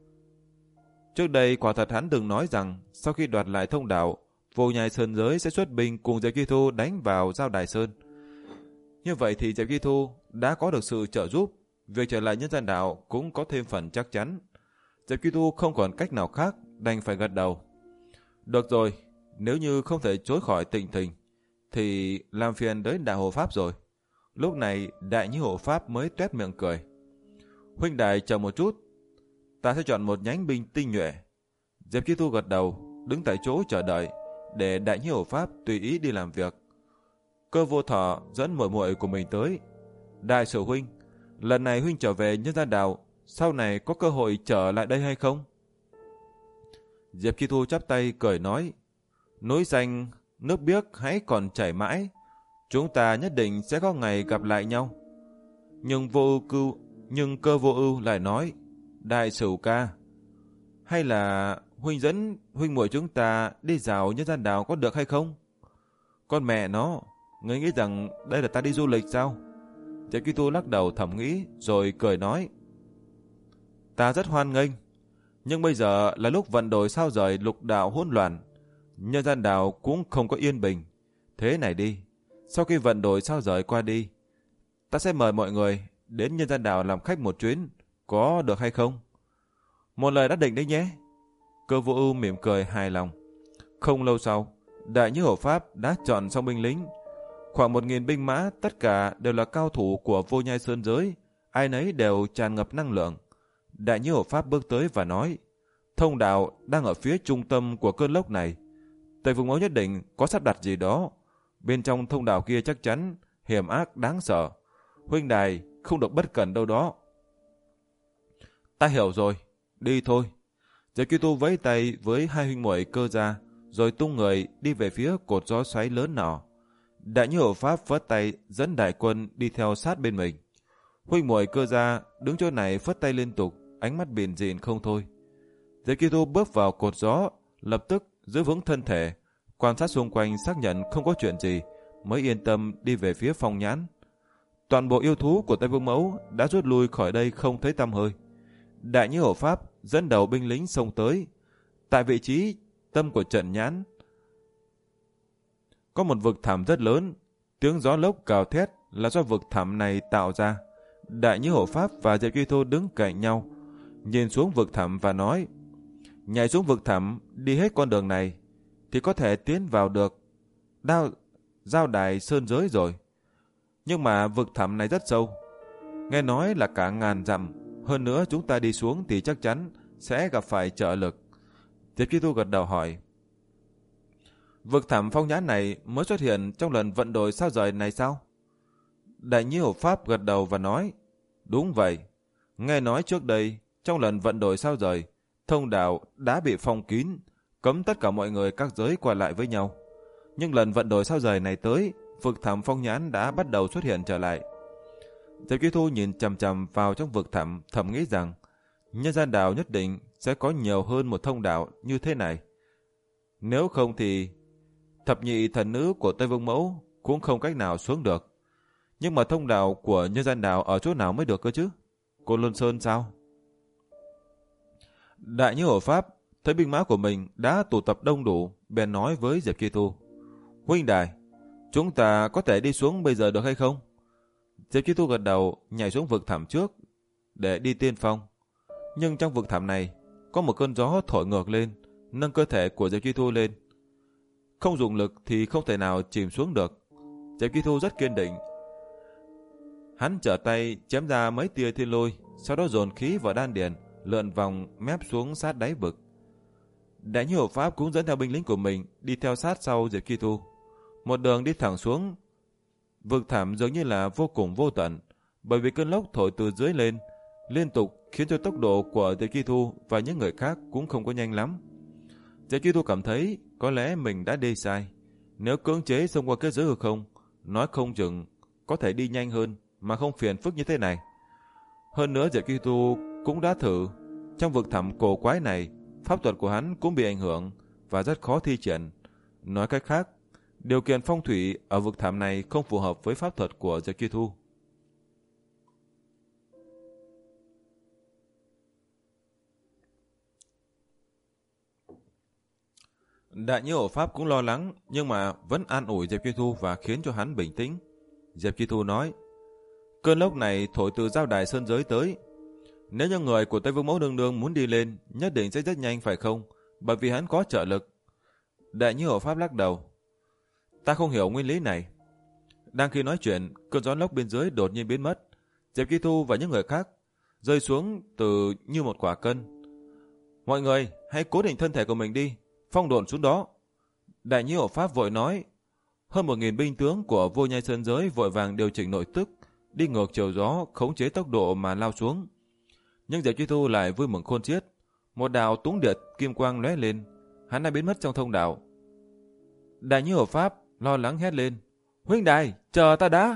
Trước đây quả thật hắn từng nói rằng sau khi đoạt lại thông đạo, vô nhai sơn giới sẽ xuất binh cùng Diệp Duy Thu đánh vào Giao Đài Sơn. Như vậy thì Diệp Duy Thu đã có được sự trợ giúp, việc trở lại nhân gian đạo cũng có thêm phần chắc chắn. Diệp Duy Thu không còn cách nào khác, đành phải gật đầu. Được rồi, nếu như không thể chối khỏi Tịnh Thình, thì làm phiền đến đại hộ pháp rồi. Lúc này Đại Nhĩ hộ pháp mới tuét miệng cười: Huynh đài chờ một chút, ta sẽ chọn một nhánh binh tinh nhuệ. Diệp Duy Thu gật đầu, đứng tại chỗ chờ đợi, để Đại Nhĩ hộ pháp tùy ý đi làm việc. Cơ Vô Thọ dẫn muội muội của mình tới: Đại sử huynh, lần này huynh trở về nhân gian đạo, sau này có cơ hội trở lại đây hay không? Diệp Duy Thu chắp tay cười nói: Núi xanh nước biếc hãy còn chảy mãi, chúng ta nhất định sẽ có ngày gặp lại nhau. Nhưng vô cưu, nhưng Cơ Vô Ưu lại nói: Đại sử ca, hay là huynh dẫn huynh muội chúng ta đi dạo nhân gian đạo có được hay không? Con mẹ nó, ngươi nghĩ rằng đây là ta đi du lịch sao? Diệp Duy Thu lắc đầu thầm nghĩ rồi cười nói: Ta rất hoan nghênh, nhưng bây giờ là lúc vận đổi sao rời lục đạo hỗn loạn, nhân gian đạo cũng không có yên bình. Thế này đi, sau khi vận đổi sao rời qua đi, ta sẽ mời mọi người đến nhân gian đạo làm khách một chuyến, có được hay không? Một lời đã định đấy nhé. Cơ Vô Ưu mỉm cười hài lòng. Không lâu sau, Đại Nhĩ hộ pháp đã chọn xong binh lính. Khoảng một nghìn binh mã, tất cả đều là cao thủ của vô nhai sơn giới, ai nấy đều tràn ngập năng lượng. Đại Nhĩ hộ pháp bước tới và nói: Thông đạo đang ở phía trung tâm của cơn lốc này. Tây Vương Mẫu nhất định có sắp đặt gì đó. Bên trong thông đạo kia chắc chắn hiểm ác đáng sợ. Huynh đài không được bất cẩn đâu đó. Ta hiểu rồi, đi thôi. Diệp Duy Thu vẫy tay với hai huynh muội Cơ gia, rồi tung người đi về phía cột gió xoáy lớn nọ. Đại Nhĩ hộ pháp phất tay dẫn đại quân đi theo sát bên mình. Huynh muội Cơ gia đứng chỗ này phất tay liên tục, ánh mắt bền dịn không thôi. Diệp Duy Thu bước vào cột gió, lập tức giữ vững thân thể, quan sát xung quanh xác nhận không có chuyện gì, mới yên tâm đi về phía Phong Nhãn. Toàn bộ yêu thú của Tây Vương Mẫu đã rút lui khỏi đây không thấy tăm hơi. Đại Nhĩ hộ pháp dẫn đầu binh lính xông tới. Tại vị trí tâm của trận nhãn có một vực thẳm rất lớn, tiếng gió lốc gào thét là do vực thẳm này tạo ra. Đại Nhĩ hộ pháp và Diệp Duy Thu đứng cạnh nhau, nhìn xuống vực thẳm và nói: Nhảy xuống vực thẳm, đi hết con đường này thì có thể tiến vào được đao Giao Đài Sơn giới rồi. Nhưng mà vực thẳm này rất sâu, nghe nói là cả ngàn dặm. Hơn nữa chúng ta đi xuống thì chắc chắn sẽ gặp phải trợ lực. Diệp Duy Thu gật đầu hỏi: Vực thẳm Phong Nhãn này mới xuất hiện trong lần vận đổi sao rời này sao? Đại Nhĩ hộ pháp gật đầu và nói: Đúng vậy. Nghe nói trước đây trong lần vận đổi sao rời, thông đạo đã bị phong kín, cấm tất cả mọi người các giới qua lại với nhau. Nhưng lần vận đổi sao rời này tới, vực thẳm Phong Nhãn đã bắt đầu xuất hiện trở lại. Diệp Duy Thu nhìn chằm chằm vào trong vực thẳm, thầm nghĩ rằng nhân gian đạo nhất định sẽ có nhiều hơn một thông đạo như thế này. Nếu không thì thập nhị thần nữ của Tây Vương Mẫu cũng không cách nào xuống được. Nhưng mà thông đạo của nhân gian đạo ở chỗ nào mới được cơ chứ? Côn Lôn Sơn sao? Đại Nhĩ hộ pháp thấy binh mã của mình đã tụ tập đông đủ, bèn nói với Diệp Duy Thu: Huynh đài, chúng ta có thể đi xuống bây giờ được hay không? Diệp Duy Thu gật đầu, nhảy xuống vực thẳm trước để đi tiên phong. Nhưng trong vực thẳm này, có một cơn gió thổi ngược lên, nâng cơ thể của Diệp Chi Thu lên. Không dùng lực thì không thể nào chìm xuống được. Diệp Chi Thu rất kiên định. Hắn trở tay chém ra mấy tia thiên lôi, sau đó dồn khí vào đan điền, lượn vòng mép xuống sát đáy vực. Đại Như Hộ Pháp cũng dẫn theo binh lính của mình đi theo sát sau Diệp Chi Thu. Một đường đi thẳng xuống, vực thẳm dường như là vô cùng vô tận, bởi vì cơn lốc thổi từ dưới lên liên tục khiến cho tốc độ của Diệp Chi Thu và những người khác cũng không có nhanh lắm. Diệp Chi Thu cảm thấy có lẽ mình đã đi sai. Nếu cưỡng chế xông qua kết giới hư không, nói không chừng có thể đi nhanh hơn mà không phiền phức như thế này. Hơn nữa Diệp Chi Thu cũng đã thử, trong vực thẳm cổ quái này, pháp thuật của hắn cũng bị ảnh hưởng và rất khó thi triển. Nói cách khác, điều kiện phong thủy ở vực thẳm này không phù hợp với pháp thuật của Diệp Chi Thu. Đại Như Hộ Pháp cũng lo lắng, nhưng mà vẫn an ủi Diệp Chi Thu và khiến cho hắn bình tĩnh. Diệp Chi Thu nói, cơn lốc này thổi từ giao đài sơn giới tới. Nếu như người của Tây Vương Mẫu Nương Nương muốn đi lên, nhất định sẽ rất nhanh phải không? Bởi vì hắn có trợ lực. Đại Như Hộ Pháp lắc đầu. Ta không hiểu nguyên lý này. Đang khi nói chuyện, cơn gió lốc bên dưới đột nhiên biến mất. Diệp Chi Thu và những người khác rơi xuống từ như một quả cân. Mọi người, hãy cố định thân thể của mình đi, phong độn xuống đó. Đại Như Hộ Pháp vội nói. Hơn một nghìn binh tướng của Vô Nhai Sơn Giới vội vàng điều chỉnh nội tức, đi ngược chiều gió, khống chế tốc độ mà lao xuống. Nhưng Diệp Chi Thu lại vui mừng khôn xiết. Một đạo túng điệt kim quang lóe lên, hắn đã biến mất trong thông đạo. Đại Như Hộ Pháp lo lắng hét lên, huynh đài, chờ ta đã.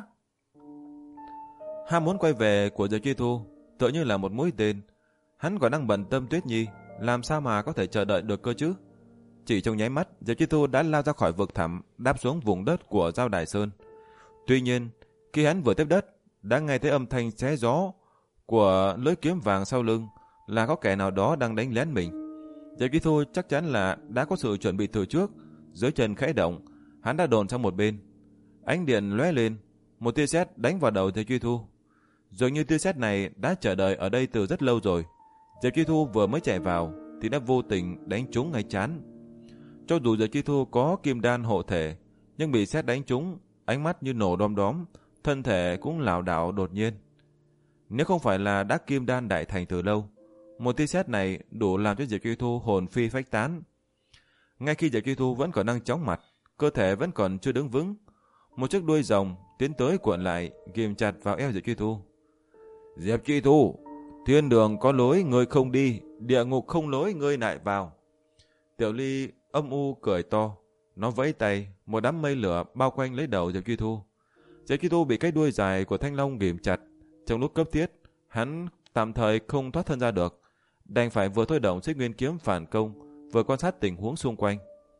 Ham muốn quay về của Diệp Chi Thu tựa như là một mũi tên. Hắn còn đang bận tâm Tuyết Nhi, làm sao mà có thể chờ đợi được cơ chứ? Chỉ trong nháy mắt, Diệp Chi Thu đã lao ra khỏi vực thẳm, đáp xuống vùng đất của Giao Đài Sơn. Tuy nhiên, khi hắn vừa tiếp đất, đã nghe thấy âm thanh xé gió của lưỡi kiếm vàng sau lưng, là có kẻ nào đó đang đánh lén mình. Diệp Chi Thu chắc chắn là đã có sự chuẩn bị từ trước. Dưới chân khẽ động, hắn đã đồn sang một bên. Ánh điện lóe lên, một tia sét đánh vào đầu Diệp Chi Thu. Dường như tia sét này đã chờ đợi ở đây từ rất lâu rồi. Diệp Chi Thu vừa mới chạy vào thì đã vô tình đánh trúng ngay trán. Cho dù Diệp Chi Thu có kim đan hộ thể, nhưng bị sét đánh trúng, ánh mắt như nổ đom đóm, thân thể cũng lảo đảo đột nhiên. Nếu không phải là đã kim đan đại thành từ lâu, một tia sét này đủ làm cho Diệp Chi Thu hồn phi phách tán. Ngay khi Diệp Chi Thu vẫn còn đang chóng mặt, cơ thể vẫn còn chưa đứng vững, một chiếc đuôi rồng tiến tới cuộn lại, ghim chặt vào eo Diệp Chi Thu. Diệp Chi Thu, thiên đường có lối ngươi không đi, địa ngục không lối ngươi lại vào. Tiểu Ly âm u cười to, nó vẫy tay, một đám mây lửa bao quanh lấy đầu Diệp Chi Thu. Diệp Chi Thu bị cái đuôi dài của Thanh Long ghim chặt, trong lúc cấp thiết, hắn tạm thời không thoát thân ra được, đành phải vừa thôi động Xích Nguyên kiếm phản công, vừa quan sát tình huống xung quanh.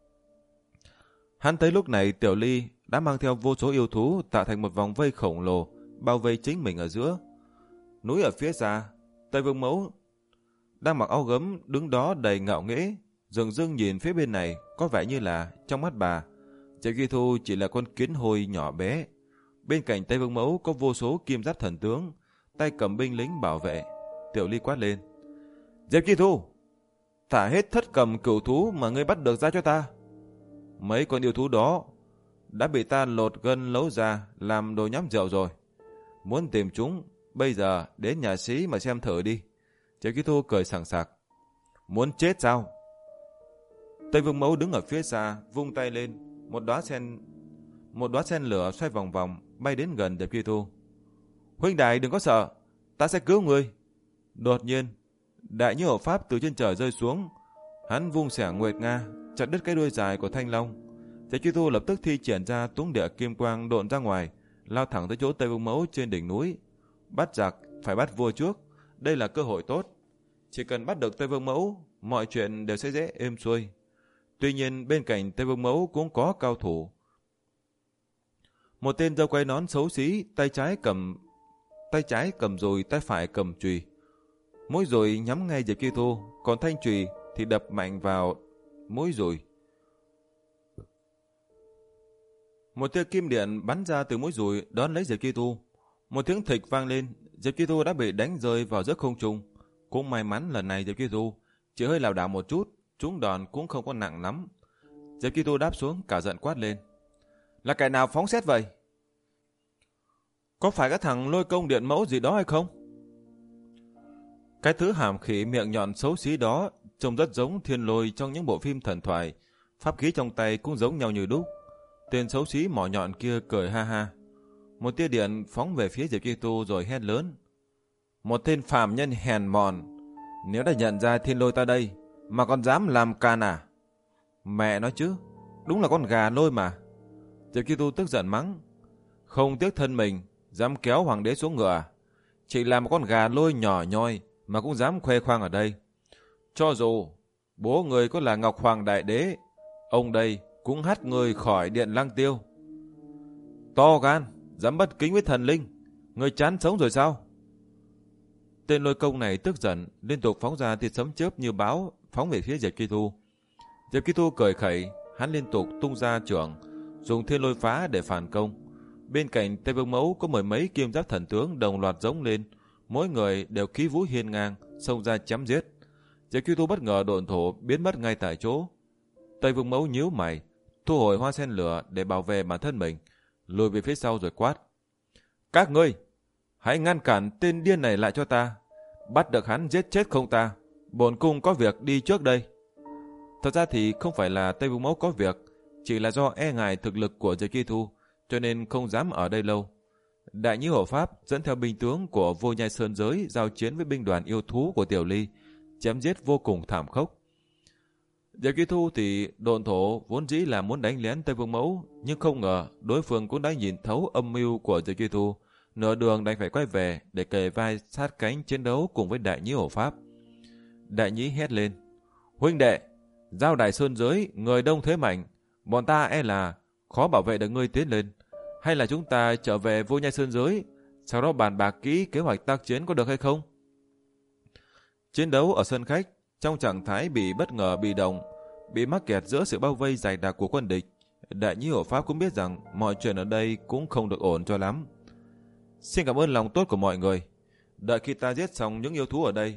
Hắn thấy lúc này Tiểu Ly đã mang theo vô số yêu thú tạo thành một vòng vây khổng lồ, bao vây chính mình ở giữa. Núi ở phía xa, Tây Vương Mẫu đang mặc áo gấm đứng đó đầy ngạo nghễ, dường dưng nhìn phía bên này, có vẻ như là trong mắt bà, Diệp Chi Thu chỉ là con kiến hôi nhỏ bé. Bên cạnh Tây Vương Mẫu có vô số kim giáp thần tướng, tay cầm binh lính bảo vệ. Tiểu Ly quát lên, Diệp Chi Thu, thả hết thất cầm cửu thú mà ngươi bắt được ra cho ta. Mấy con yêu thú đó đã bị ta lột gân lấu ra làm đồ nhắm rượu rồi. Muốn tìm chúng, bây giờ đến nhà sĩ mà xem thử đi. Diệp Chi Thu cười sảng sặc. Muốn chết sao? Tây Vương Mẫu đứng ở phía xa, vung tay lên, một đóa sen một đóa sen lửa xoay vòng vòng bay đến gần Diệp Chi Thu. Huynh đài đừng có sợ, ta sẽ cứu ngươi. Đột nhiên, Đại Như Hộ Pháp từ trên trời rơi xuống, hắn vung xẻng Nguyệt Nga chặt đứt cái đuôi dài của Thanh Long. Diệp Chi Thu lập tức thi triển ra Túng Địa Kim Quang độn ra ngoài, lao thẳng tới chỗ Tây Vương Mẫu trên đỉnh núi. Bắt giặc phải bắt vua trước, đây là cơ hội tốt. Chỉ cần bắt được Tây Vương Mẫu, mọi chuyện đều sẽ dễ êm xuôi. Tuy nhiên bên cạnh Tây Vương Mẫu cũng có cao thủ. Một tên râu quay nón xấu xí, tay trái cầm tay trái cầm dùi, tay phải cầm chùy. Mũi dùi nhắm ngay Diệp Chi Thu, còn thanh chùy thì đập mạnh vào mũi dùi. Một tia kim điện bắn ra từ mũi dùi đón lấy Diệp Chi Thu. Một tiếng thịch vang lên, Diệp Chi Thu đã bị đánh rơi vào giữa không trung. Cũng may mắn lần này Diệp Kitô chỉ hơi lảo đảo một chút, trúng đòn cũng không có nặng lắm. Diệp Kitô đáp xuống cả giận quát lên. Là kẻ nào phóng xét vậy? Có phải cái thằng Lôi Công điện mẫu gì đó hay không? Cái thứ hàm khỉ miệng nhọn xấu xí đó trông rất giống Thiên Lôi trong những bộ phim thần thoại, pháp khí trong tay cũng giống nhau như đúc. Tên xấu xí mỏ nhọn kia cười ha ha. Một tia điện phóng về phía Diệp Kitô rồi hét lớn. Một tên phàm nhân hèn mọn, nếu đã nhận ra Thiên Lôi ta đây mà còn dám làm can à? Mẹ nói chứ, đúng là con gà lôi mà. Diệp Kitô tức giận mắng. Không tiếc thân mình, dám kéo hoàng đế xuống ngựa. Chỉ là một con gà lôi nhỏ nhoi mà cũng dám khoe khoang ở đây. Cho dù bố người có là Ngọc Hoàng Đại Đế, ông đây cũng hắt người khỏi điện Lăng Tiêu. To gan, dám bất kính với thần linh, người chán sống rồi sao? Tên Lôi Công này tức giận, liên tục phóng ra tia sấm chớp như báo phóng về phía Diệp Kitô. Diệp Kitô cười khẩy, hắn liên tục tung ra chưởng, dùng thiên lôi phá để phản công. Bên cạnh Tây Vương Mẫu có mười mấy kim giáp thần tướng đồng loạt giống lên, mỗi người đều khí vũ hiên ngang, xông ra chém giết. Diệp Kitô bất ngờ độn thổ biến mất ngay tại chỗ. Tây Vương Mẫu nhíu mày, thu hồi hoa sen lửa để bảo vệ bản thân mình, lùi về phía sau rồi quát. Các ngươi, hãy ngăn cản tên điên này lại cho ta. Bắt được hắn giết chết không ta, bổn cung có việc đi trước đây. Thật ra thì không phải là Tây Vương Mẫu có việc, chỉ là do e ngại thực lực của Diệp Kitô, cho nên không dám ở đây lâu. Đại Nhĩ Hộ Pháp dẫn theo binh tướng của Vô Nhai Sơn Giới giao chiến với binh đoàn yêu thú của Tiểu Ly, chém giết vô cùng thảm khốc. Diệp Kitô thì độn thổ vốn dĩ là muốn đánh lén Tây Vương Mẫu, nhưng không ngờ đối phương cũng đã nhìn thấu âm mưu của Diệp Kitô, nửa đường đành phải quay về để kề vai sát cánh chiến đấu cùng với Đại Nhĩ Hộ Pháp. Đại Nhĩ hét lên. Huynh đệ, giao Đại Sơn Giới, người đông thế mạnh, bọn ta e là khó bảo vệ được ngươi tiến lên. Hay là chúng ta trở về Vô Nhai Sơn Giới, sau đó bàn bạc kỹ kế hoạch tác chiến có được hay không? Chiến đấu ở sân khách, trong trạng thái bị bất ngờ bị động, bị mắc kẹt giữa sự bao vây dày đặc của quân địch, Đại Nhĩ Hộ Pháp cũng biết rằng mọi chuyện ở đây cũng không được ổn cho lắm. Xin cảm ơn lòng tốt của mọi người. Đợi khi ta giết xong những yêu thú ở đây,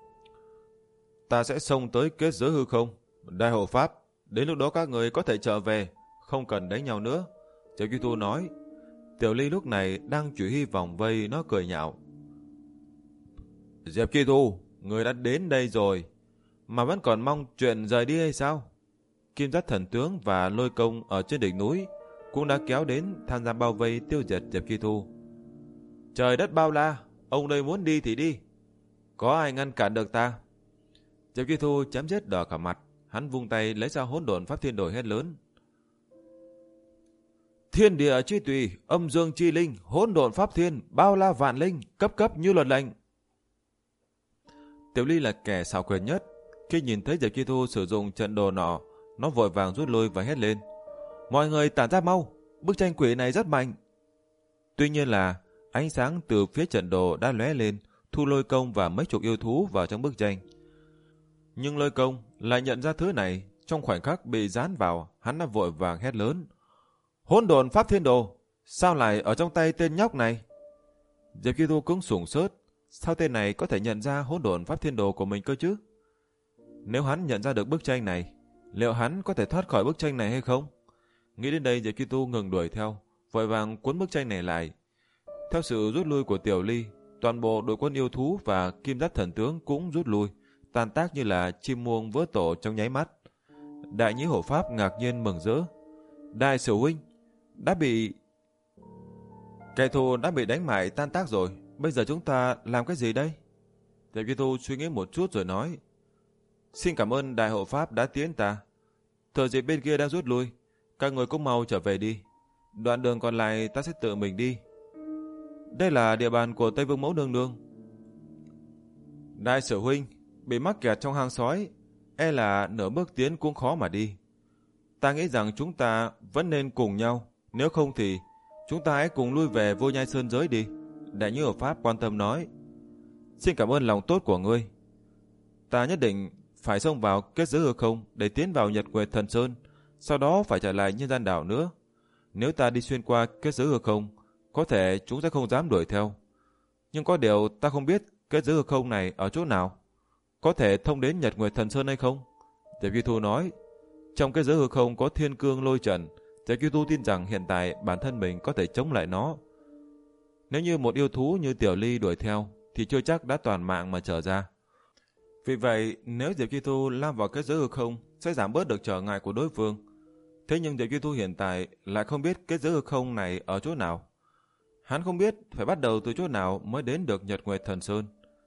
ta sẽ xông tới kết giới hư không. Đại Hộ Pháp, đến lúc đó các người có thể trở về, không cần đánh nhau nữa. Diệp Kitô nói. Tiểu Ly lúc này đang chỉ hy vòng vây, nó cười nhạo. Diệp Kitô, người đã đến đây rồi, mà vẫn còn mong chuyện rời đi hay sao? Kim Giáp Thần Tướng và Lôi Công ở trên đỉnh núi cũng đã kéo đến tham gia bao vây tiêu diệt Diệp Kitô. Trời đất bao la, ông đây muốn đi thì đi, có ai ngăn cản được ta? Diệp Kitô chém giết đỏ cả mặt, hắn vung tay lấy ra hỗn độn pháp thiên đồ hét lớn. Thiên địa chi tùy, âm dương chi linh, hỗn độn pháp thiên, bao la vạn linh, cấp cấp như luật lệnh. Tiểu Ly là kẻ xảo quyệt nhất, khi nhìn thấy Diệp Kitô sử dụng trận đồ nọ, nó vội vàng rút lui và hét lên. Mọi người tản ra mau, bức tranh quỷ này rất mạnh. Tuy nhiên là ánh sáng từ phía trận đồ đã lóe lên, thu Lôi Công và mấy chục yêu thú vào trong bức tranh. Nhưng Lôi Công lại nhận ra thứ này, trong khoảnh khắc bị dán vào, hắn đã vội vàng hét lớn. Hỗn độn pháp thiên đồ, sao lại ở trong tay tên nhóc này? Diệp Kitô cũng sửng sốt, sao tên này có thể nhận ra hỗn độn pháp thiên đồ của mình cơ chứ? Nếu hắn nhận ra được bức tranh này, liệu hắn có thể thoát khỏi bức tranh này hay không? Nghĩ đến đây, Diệp Kitô ngừng đuổi theo, vội vàng cuốn bức tranh này lại. Theo sự rút lui của Tiểu Ly, toàn bộ đội quân yêu thú và Kim Giáp Thần Tướng cũng rút lui, tan tác như là chim muông vỡ tổ trong nháy mắt. Đại Nhĩ Hộ Pháp ngạc nhiên mừng rỡ. Đại Sử huynh, đã bị... kẻ thù đã bị đánh mại tan tác rồi, bây giờ chúng ta làm cái gì đây? Diệp Kitô suy nghĩ một chút rồi nói. Xin cảm ơn Đại Hộ Pháp đã tiến ta. Thời dịp bên kia đang rút lui, các người cũng mau trở về đi. Đoạn đường còn lại ta sẽ tự mình đi. Đây là địa bàn của Tây Vương Mẫu nương nương. Đại Sử huynh bị mắc kẹt trong hang sói, e là nửa bước tiến cũng khó mà đi. Ta nghĩ rằng chúng ta vẫn nên cùng nhau, nếu không thì chúng ta hãy cùng lui về Vô Nhai Sơn Giới đi. Đại Nhĩ Hộ Pháp quan tâm nói. Xin cảm ơn lòng tốt của ngươi. Ta nhất định phải xông vào kết giới hư không để tiến vào Nhật Nguyệt Thần Sơn, sau đó phải trở lại nhân gian đảo nữa. Nếu ta đi xuyên qua kết giới hư không, có thể chúng sẽ không dám đuổi theo. Nhưng có điều ta không biết Kết giới hư không này ở chỗ nào? Có thể thông đến Nhật Nguyệt Thần Sơn hay không? Diệp Duy Thu nói, trong kết giới hư không có thiên cương lôi trần. Diệp Duy Thu tin rằng hiện tại bản thân mình có thể chống lại nó. Nếu như một yêu thú như Tiểu Ly đuổi theo thì chưa chắc đã toàn mạng mà trở ra. Vì vậy, nếu Diệp Duy Thu lao vào kết giới hư không sẽ giảm bớt được trở ngại của đối phương. Thế nhưng Diệp Duy Thu hiện tại lại không biết kết giới hư không này ở chỗ nào. Hắn không biết phải bắt đầu từ chỗ nào mới đến được Nhật Nguyệt Thần Sơn.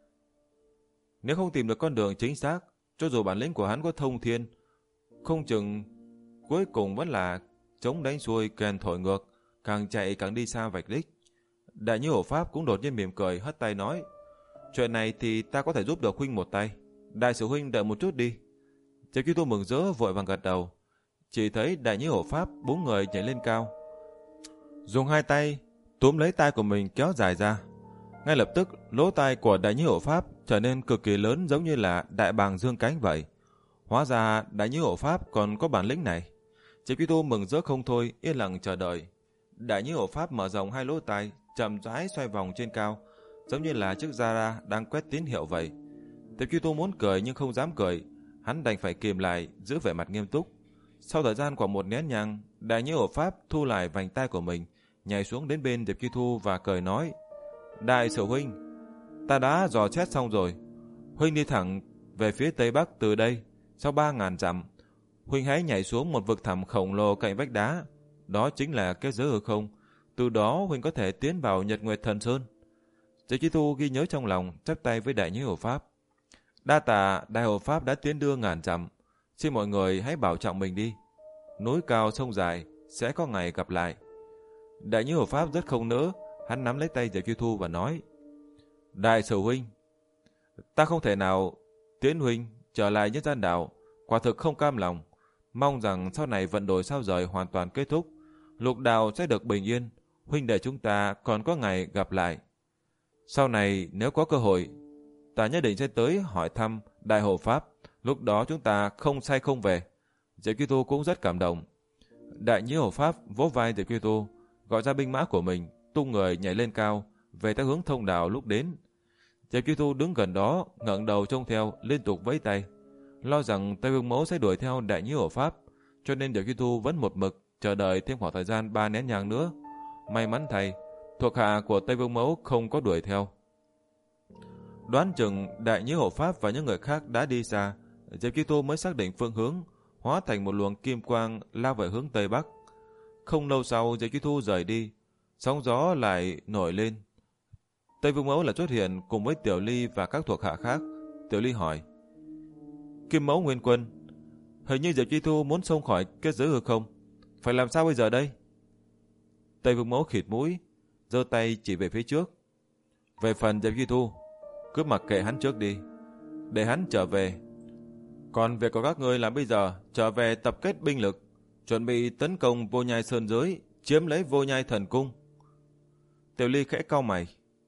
Nếu không tìm được con đường chính xác, cho dù bản lĩnh của hắn có thông thiên, không chừng cuối cùng vẫn là chống đánh xuôi kèn thổi ngược, càng chạy càng đi xa vạch đích. Đại Như Hổ Pháp cũng đột nhiên mỉm cười hất tay nói, chuyện này thì ta có thể giúp được huynh một tay. Đại sư huynh đợi một chút đi. Diệp Duy Thu mừng rỡ vội vàng gật đầu. Chỉ thấy Đại Như Hổ Pháp bốn người nhảy lên cao, dùng hai tay túm lấy tai của mình kéo dài ra. Ngay lập tức lỗ tai của Đại Như Hổ Pháp trở nên cực kỳ lớn, giống như là đại bàng dương cánh vậy. Hóa ra Đại Như Hổ Pháp còn có bản lĩnh này. Diệp Duy Thu mừng rỡ không thôi, yên lặng chờ đợi. Đại Như Hổ Pháp mở rộng hai lỗ tai, chậm rãi xoay vòng trên cao, giống như là chiếc Zara đang quét tín hiệu vậy. Diệp Duy Thu muốn cười nhưng không dám cười, hắn đành phải kìm lại, giữ vẻ mặt nghiêm túc. Sau thời gian khoảng một nén nhang, Đại Như Hổ Pháp thu lại vành tai của mình, nhảy xuống đến bên Diệp Duy Thu và cười nói, Đại sư huynh, ta đã dò xét xong rồi. Huynh đi thẳng về phía tây bắc từ đây, sau ba ngàn dặm. Huynh hãy nhảy xuống một vực thẳm khổng lồ cạnh vách đá. Đó chính là kết giới hư không. Từ đó Huynh có thể tiến vào Nhật Nguyệt Thần Sơn. Diệp Duy Thu ghi nhớ trong lòng, chắp tay với Đại Như Hổ Pháp. Đa tạ Đại Hổ Pháp đã tiến đưa ngàn dặm. Xin mọi người hãy bảo trọng mình đi. Núi cao sông dài, sẽ có ngày gặp lại. Đại Như Hổ Pháp rất không nỡ, hắn nắm lấy tay Diệp Duy Thu và nói, Đại sư huynh, ta không thể nào tiến huynh trở lại nhân gian đảo, quả thực không cam lòng. Mong rằng sau này vận đổi sao rời hoàn toàn kết thúc, lục đạo sẽ được bình yên, huynh đệ chúng ta còn có ngày gặp lại. Sau này nếu có cơ hội, ta nhất định sẽ tới hỏi thăm Đại Hổ Pháp, lúc đó chúng ta không say không về. Diệp Duy Thu cũng rất cảm động. Đại Như Hổ Pháp vỗ vai Diệp Duy Thu, gọi ra binh mã của mình, tung người nhảy lên cao, về theo hướng thông đạo lúc đến. Diệp Duy Thu đứng gần đó, ngẩng đầu trông theo, liên tục vẫy tay, lo rằng Tây Vương Mẫu sẽ đuổi theo Đại Như Hổ Pháp, cho nên Diệp Duy Thu vẫn một mực chờ đợi thêm khoảng thời gian ba nén nhang nữa. May mắn thay, thuộc hạ của Tây Vương Mẫu không có đuổi theo. Đoán chừng Đại Như Hổ Pháp và những người khác đã đi xa, Diệp Duy Thu mới xác định phương hướng, hóa thành một luồng kim quang lao về hướng tây bắc. Không lâu sau, Diệp Duy Thu rời đi, sóng gió lại nổi lên. Tây Vương Mẫu lại xuất hiện cùng với Tiểu Ly và các thuộc hạ khác. Tiểu Ly hỏi, Kim Mẫu Nguyên Quân, hình như Diệp Duy Thu muốn xông khỏi kết giới hư không, phải làm sao bây giờ đây? Tây Vương Mẫu khịt mũi, giơ tay chỉ về phía trước. Về phần Diệp Duy Thu, cứ mặc kệ hắn trước đi, để hắn trở về. Còn việc của các ngươi là bây giờ trở về tập kết binh lực, chuẩn bị tấn công Vô Nhai Sơn Giới, chiếm lấy Vô Nhai Thần Cung. Tiểu Ly khẽ cau mày.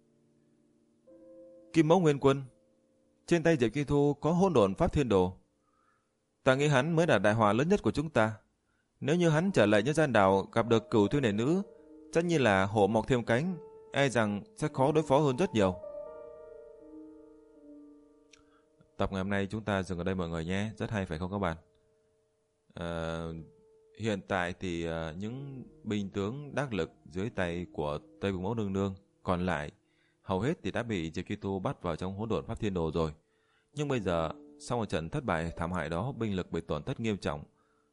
Kim Mẫu Nguyên Quân, trên tay Diệp Duy Thu có Hỗn Độn Pháp Thiên Đồ. Ta nghĩ hắn mới là đại họa lớn nhất của chúng ta. Nếu như hắn trở lại nhân gian đảo gặp được Cửu Thiên Đệ Nữ, chắc như là hổ mọc thêm cánh, e rằng sẽ khó đối phó hơn rất nhiều. Tập ngày hôm nay chúng ta dừng ở đây mọi người nhé, rất hay phải không các bạn? À, hiện tại thì uh, những binh tướng đắc lực dưới tay của Tây Vương Mẫu Nương Nương còn lại hầu hết thì đã bị Diệp Duy Thu bắt vào trong Hỗn Độn Pháp Thiên Đồ rồi. Nhưng bây giờ sau một trận thất bại thảm hại đó, binh lực bị tổn thất nghiêm trọng.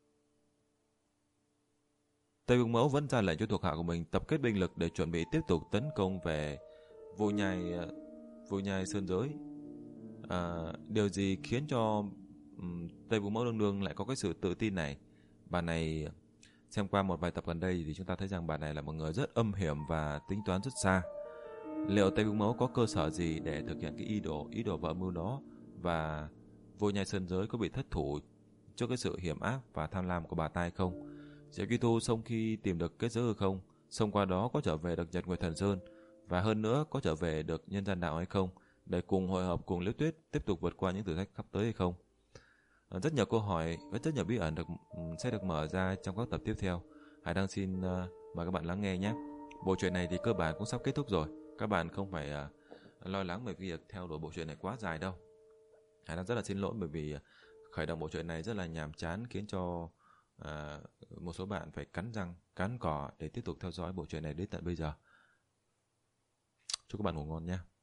Tây Vương Mẫu vẫn ra lệnh cho thuộc hạ của mình tập kết binh lực để chuẩn bị tiếp tục tấn công về Vô Nhai Vô Nhai Sơn Giới. À, điều gì khiến cho um, Tây Vương Mẫu Nương Nương lại có cái sự tự tin này? Bà này, xem qua một vài tập gần đây thì chúng ta thấy rằng bà này là một người rất âm hiểm và tính toán rất xa. Liệu Tây Vương Mẫu có cơ sở gì để thực hiện cái ý đồ ý đồ và âm mưu đó, và Vô Nhai Sơn Giới có bị thất thủ trước cái sự hiểm ác và tham lam của bà ta hay không? Diệp Duy Thu sau khi tìm được kết giới hư không, xông qua đó có trở về được Nhật Nguyệt Thần Sơn, và hơn nữa có trở về được nhân gian đạo hay không, để cùng hội hợp cùng Liễu Tuyết tiếp tục vượt qua những thử thách sắp tới hay không? Rất nhiều câu hỏi với rất nhiều bí ẩn được sẽ được mở ra trong các tập tiếp theo. Hải Đăng xin uh, mời các bạn lắng nghe nhé. Bộ truyện này thì cơ bản cũng sắp kết thúc rồi. Các bạn không phải uh, lo lắng về việc theo đuổi bộ truyện này quá dài đâu. Hải Đăng rất là xin lỗi bởi vì khởi động bộ truyện này rất là nhàm chán, khiến cho à, một số bạn phải cắn răng, cắn cỏ để tiếp tục theo dõi bộ truyện này đến tận bây giờ. Chúc các bạn ngủ ngon nhé.